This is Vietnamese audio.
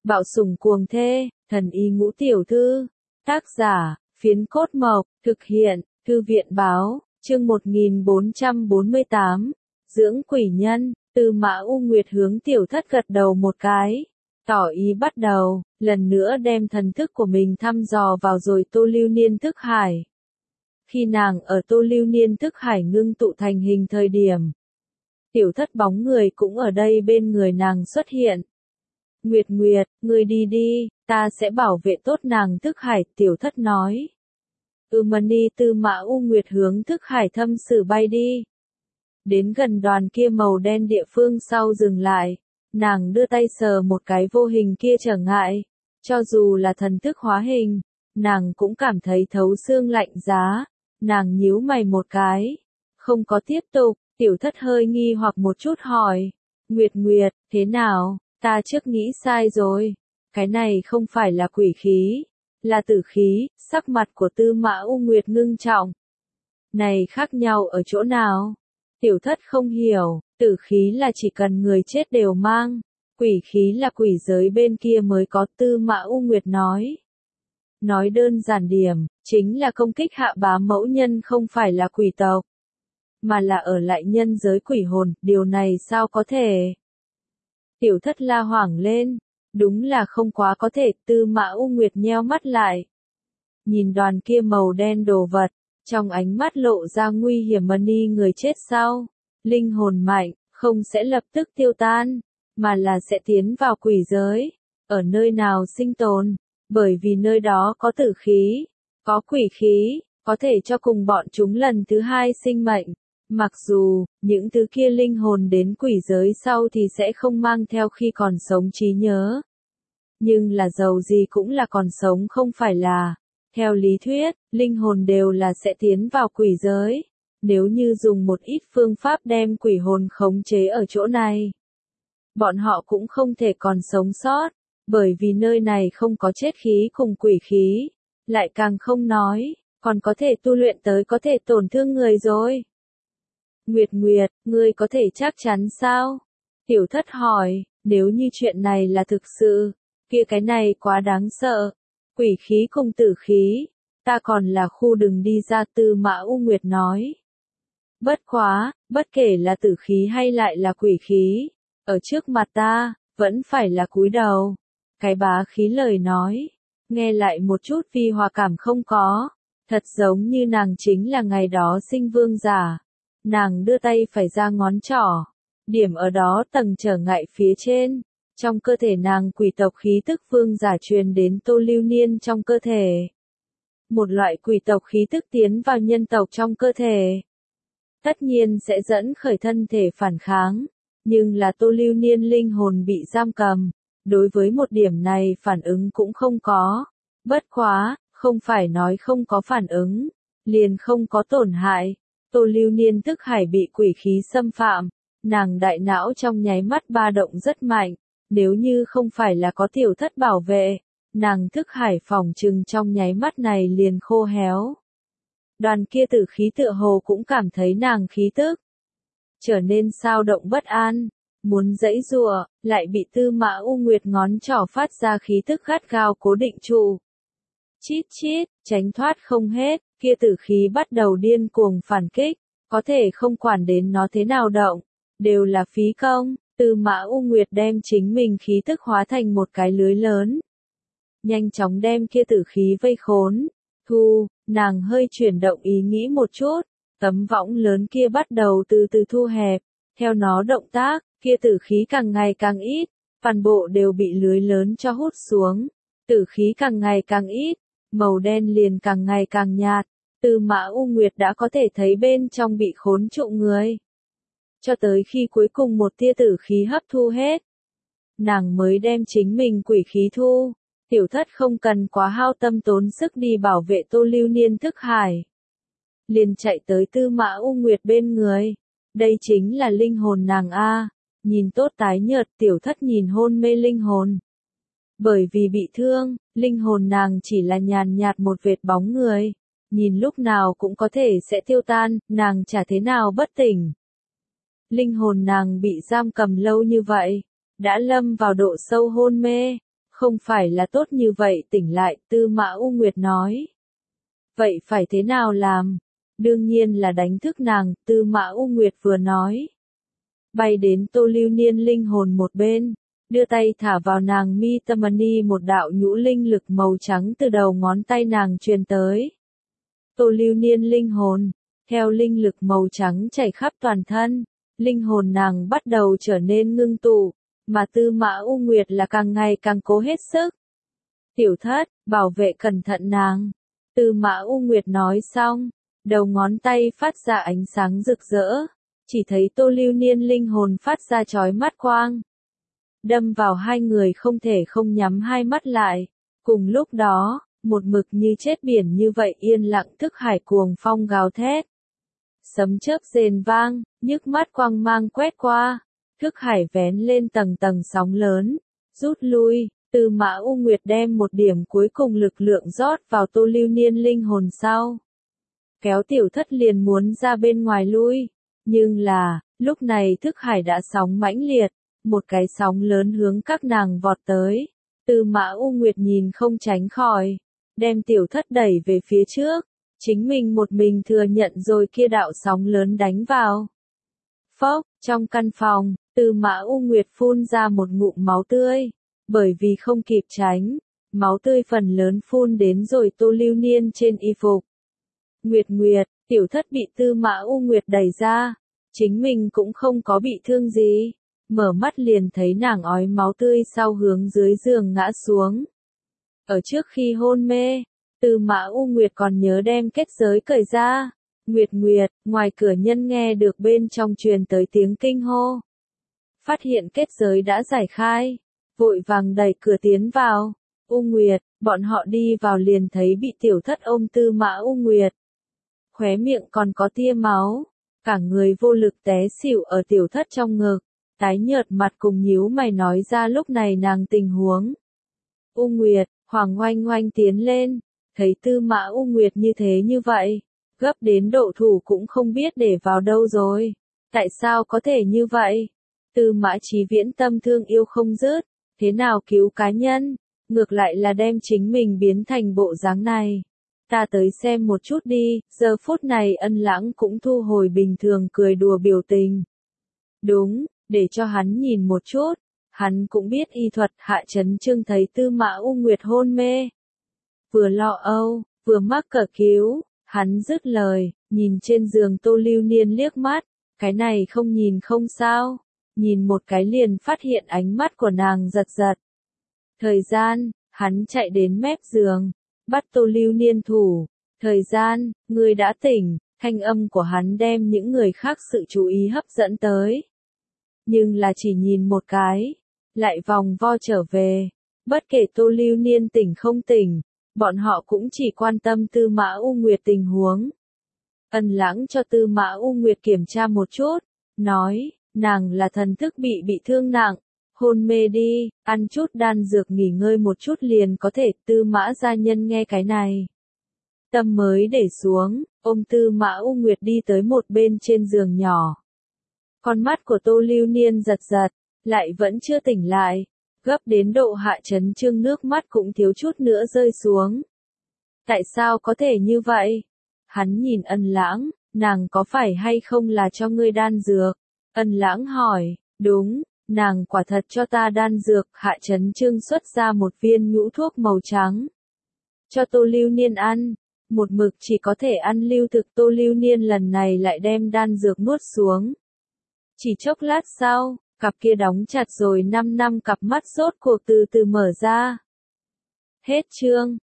Bạo sủng cuồng thê, thần y ngũ tiểu thư. Tác giả, Phiến Cốt Mộc, thực hiện, Thư viện báo, chương 1448. Dưỡng quỷ nhân, Tư Mã U Nguyệt hướng tiểu thất gật đầu một cái. Tỏ ý bắt đầu, lần nữa đem thần thức của mình thăm dò vào rồi Tô Lưu Niên thức hải. Khi nàng ở Tô Lưu Niên thức hải ngưng tụ thành hình thời điểm, tiểu thất bóng người cũng ở đây bên người nàng xuất hiện. Nguyệt Nguyệt, ngươi đi đi, ta sẽ bảo vệ tốt nàng thức hải, tiểu thất nói. Mani Tư Mã U Nguyệt hướng thức hải thâm sử bay đi. Đến gần đoàn kia màu đen địa phương sau dừng lại, nàng đưa tay sờ một cái vô hình kia trở ngại. Cho dù là thần thức hóa hình, nàng cũng cảm thấy thấu xương lạnh giá. Nàng nhíu mày một cái, không có tiếp tục, tiểu thất hơi nghi hoặc một chút hỏi. Nguyệt Nguyệt, thế nào, ta trước nghĩ sai rồi, cái này không phải là quỷ khí, là tử khí. Sắc mặt của Tư Mã U Nguyệt ngưng trọng. Này khác nhau ở chỗ nào? Tiểu thất không hiểu, tử khí là chỉ cần người chết đều mang, quỷ khí là quỷ giới bên kia mới có, Tư Mã U Nguyệt nói. Nói đơn giản điểm, chính là công kích hạ bá mẫu nhân không phải là quỷ tộc, mà là ở lại nhân giới quỷ hồn, điều này sao có thể? Tiểu thất la hoảng lên, đúng là không quá có thể. Tư Mã U Nguyệt nheo mắt lại, nhìn đoàn kia màu đen đồ vật, trong ánh mắt lộ ra nguy hiểm. Mani người chết sau, linh hồn mạnh, không sẽ lập tức tiêu tan, mà là sẽ tiến vào quỷ giới, ở nơi nào sinh tồn, bởi vì nơi đó có tử khí, có quỷ khí, có thể cho cùng bọn chúng lần thứ hai sinh mệnh. Mặc dù, những thứ kia linh hồn đến quỷ giới sau thì sẽ không mang theo khi còn sống trí nhớ. Nhưng là dầu gì cũng là còn sống không phải là. Theo lý thuyết, linh hồn đều là sẽ tiến vào quỷ giới. Nếu như dùng một ít phương pháp đem quỷ hồn khống chế ở chỗ này, bọn họ cũng không thể còn sống sót, bởi vì nơi này không có chết khí cùng quỷ khí, lại càng không nói, còn có thể tu luyện tới có thể tổn thương người rồi. Nguyệt Nguyệt, ngươi có thể chắc chắn sao? Tiểu thất hỏi, nếu như chuyện này là thực sự, kia cái này quá đáng sợ. Quỷ khí cùng tử khí, ta còn là khu đừng đi ra, Tư Mã U Nguyệt nói. Bất quá, bất kể là tử khí hay lại là quỷ khí, ở trước mặt ta, vẫn phải là cúi đầu. Cái bá khí lời nói, nghe lại một chút vi hòa cảm không có, thật giống như nàng chính là ngày đó sinh vương giả. Nàng đưa tay phải ra ngón trỏ, điểm ở đó tầng trở ngại phía trên. Trong cơ thể nàng quỷ tộc khí tức vương giả truyền đến Tô Lưu Niên trong cơ thể. Một loại quỷ tộc khí tức tiến vào nhân tộc trong cơ thể, tất nhiên sẽ dẫn khởi thân thể phản kháng, nhưng là Tô Lưu Niên linh hồn bị giam cầm, đối với một điểm này phản ứng cũng không có. Bất quá, không phải nói không có phản ứng, liền không có tổn hại. Tô Lưu Niên thức hải bị quỷ khí xâm phạm, nàng đại não trong nháy mắt ba động rất mạnh, nếu như không phải là có tiểu thất bảo vệ, nàng thức hải phỏng chừng trong nháy mắt này liền khô héo. Đoàn kia tử khí tựa hồ cũng cảm thấy nàng khí tức trở nên xao động bất an, muốn giãy giụa, lại bị Tư Mã U Nguyệt ngón trỏ phát ra khí tức gắt gao cố định trụ. Chít chít, tránh thoát không hết, kia tử khí bắt đầu điên cuồng phản kích, có thể không quản đến nó thế nào động, đều là phí công. Tư Mã U Nguyệt đem chính mình khí tức hóa thành một cái lưới lớn, nhanh chóng đem kia tử khí vây khốn. Nàng hơi chuyển động ý nghĩ một chút, tấm võng lớn kia bắt đầu từ từ thu hẹp, theo nó động tác, kia tử khí càng ngày càng ít, toàn bộ đều bị lưới lớn cho hút xuống. Tử khí càng ngày càng ít, màu đen liền càng ngày càng nhạt, Tư Mã U Nguyệt đã có thể thấy bên trong bị khốn trụ người. Cho tới khi cuối cùng một tia tử khí hấp thu hết, nàng mới đem chính mình quỷ khí thu. Tiểu thất không cần quá hao tâm tốn sức đi bảo vệ Tô Lưu Niên thức hải, liền chạy tới Tư Mã U Nguyệt bên người. Đây chính là linh hồn nàng a. Nhìn tốt tái nhợt, tiểu thất nhìn hôn mê linh hồn. Bởi vì bị thương, linh hồn nàng chỉ là nhàn nhạt một vệt bóng người, nhìn lúc nào cũng có thể sẽ tiêu tan, nàng chả thế nào bất tỉnh. Linh hồn nàng bị giam cầm lâu như vậy, đã lâm vào độ sâu hôn mê, Không phải là tốt như vậy tỉnh lại, Tư Mã U Nguyệt nói. Vậy phải thế nào làm? Đương nhiên là đánh thức nàng, Tư Mã U Nguyệt vừa nói. Bay đến Tô Lưu Niên linh hồn một bên, đưa tay thả vào nàng mi tâm ni, một đạo nhũ linh lực màu trắng từ đầu ngón tay nàng truyền tới. Tô Lưu Niên linh hồn, theo linh lực màu trắng chảy khắp toàn thân, linh hồn nàng bắt đầu trở nên ngưng tụ, mà Tư Mã U Nguyệt là càng ngày càng cố hết sức. Tiểu thất, bảo vệ cẩn thận nàng. Tư Mã U Nguyệt nói xong, đầu ngón tay phát ra ánh sáng rực rỡ, chỉ thấy Tô Lưu Niên linh hồn phát ra chói mắt quang. Đâm vào hai người không thể không nhắm hai mắt lại. Cùng lúc đó, một mực như chết biển như vậy yên lặng, thức hải cuồng phong gào thét. Sấm chớp rền vang, nhức mắt quang mang quét qua, thức hải vén lên tầng tầng sóng lớn, rút lui. Tư Mã U Nguyệt đem một điểm cuối cùng lực lượng rót vào Tô Lưu Niên linh hồn sau. Kéo tiểu thất liền muốn ra bên ngoài lui. Nhưng là, lúc này thức hải đã sóng mãnh liệt, một cái sóng lớn hướng các nàng vọt tới. Tư Mã U Nguyệt nhìn không tránh khỏi, đem tiểu thất đẩy về phía trước, chính mình một mình thừa nhận rồi kia đạo sóng lớn đánh vào. Phốc, trong căn phòng, Tư Mã U Nguyệt phun ra một ngụm máu tươi, bởi vì không kịp tránh, máu tươi phần lớn phun đến rồi Tô Lưu Niên trên y phục. Nguyệt Nguyệt, tiểu thất bị Tư Mã U Nguyệt đẩy ra, chính mình cũng không có bị thương gì, mở mắt liền thấy nàng ói máu tươi sau hướng dưới giường ngã xuống. Ở trước khi hôn mê, Tư Mã U Nguyệt còn nhớ đem kết giới cởi ra. Nguyệt Nguyệt, ngoài cửa nhân nghe được bên trong truyền tới tiếng kinh hô. Phát hiện kết giới đã giải khai, vội vàng đẩy cửa tiến vào. U Nguyệt, bọn họ đi vào liền thấy bị tiểu thất ôm Tư Mã U Nguyệt. Khóe miệng còn có tia máu, cả người vô lực té xỉu ở tiểu thất trong ngực, tái nhợt mặt cùng nhíu mày nói ra lúc này nàng tình huống. U Nguyệt, Hoàng Oanh Oanh tiến lên, thấy Tư Mã U Nguyệt như thế như vậy, gấp đến độ thủ cũng không biết để vào đâu rồi. Tại sao có thể như vậy? Tư Mã Chí Viễn tâm thương yêu không dứt, thế nào cứu cá nhân, ngược lại là đem chính mình biến thành bộ dáng này. Ta tới xem một chút đi, giờ phút này Ân Lãng cũng thu hồi bình thường cười đùa biểu tình. Đúng, để cho hắn nhìn một chút, hắn cũng biết y thuật. Hạ Chấn Trương thấy Tư Mã U Nguyệt hôn mê, vừa lo âu, vừa mắc cỡ cứu, hắn dứt lời, nhìn trên giường Tô Lưu Niên liếc mắt, cái này không nhìn không sao, nhìn một cái liền phát hiện ánh mắt của nàng giật giật. Thời gian, hắn chạy đến mép giường, bắt Tô Lưu Niên thủ. Thời gian, ngươi đã tỉnh, thanh âm của hắn đem những người khác sự chú ý hấp dẫn tới. Nhưng là chỉ nhìn một cái, lại vòng vo trở về. Bất kể Tô Lưu Niên tỉnh không tỉnh, bọn họ cũng chỉ quan tâm Tư Mã U Nguyệt tình huống. Ân Lãng cho Tư Mã U Nguyệt kiểm tra một chút, nói, nàng là thần thức bị thương nặng, hôn mê đi, ăn chút đan dược nghỉ ngơi một chút liền có thể. Tư Mã gia nhân nghe cái này, tâm mới để xuống, ôm Tư Mã U Nguyệt đi tới một bên trên giường nhỏ. Con mắt của Tô Lưu Niên giật giật, lại vẫn chưa tỉnh lại, gấp đến độ Hạ Chấn Trương nước mắt cũng thiếu chút nữa rơi xuống. Tại sao có thể như vậy? Hắn nhìn Ân Lãng, nàng có phải hay không là cho ngươi đan dược? Ân Lãng hỏi, đúng, nàng quả thật cho ta đan dược. Hạ Chấn Trương xuất ra một viên nhũ thuốc màu trắng, cho Tô Lưu Niên ăn, một mực chỉ có thể ăn lưu thực. Tô Lưu Niên lần này lại đem đan dược nuốt xuống. Chỉ chốc lát sau, cặp kia đóng chặt rồi 5 năm cặp mắt rốt cuộc từ từ mở ra. Hết chương.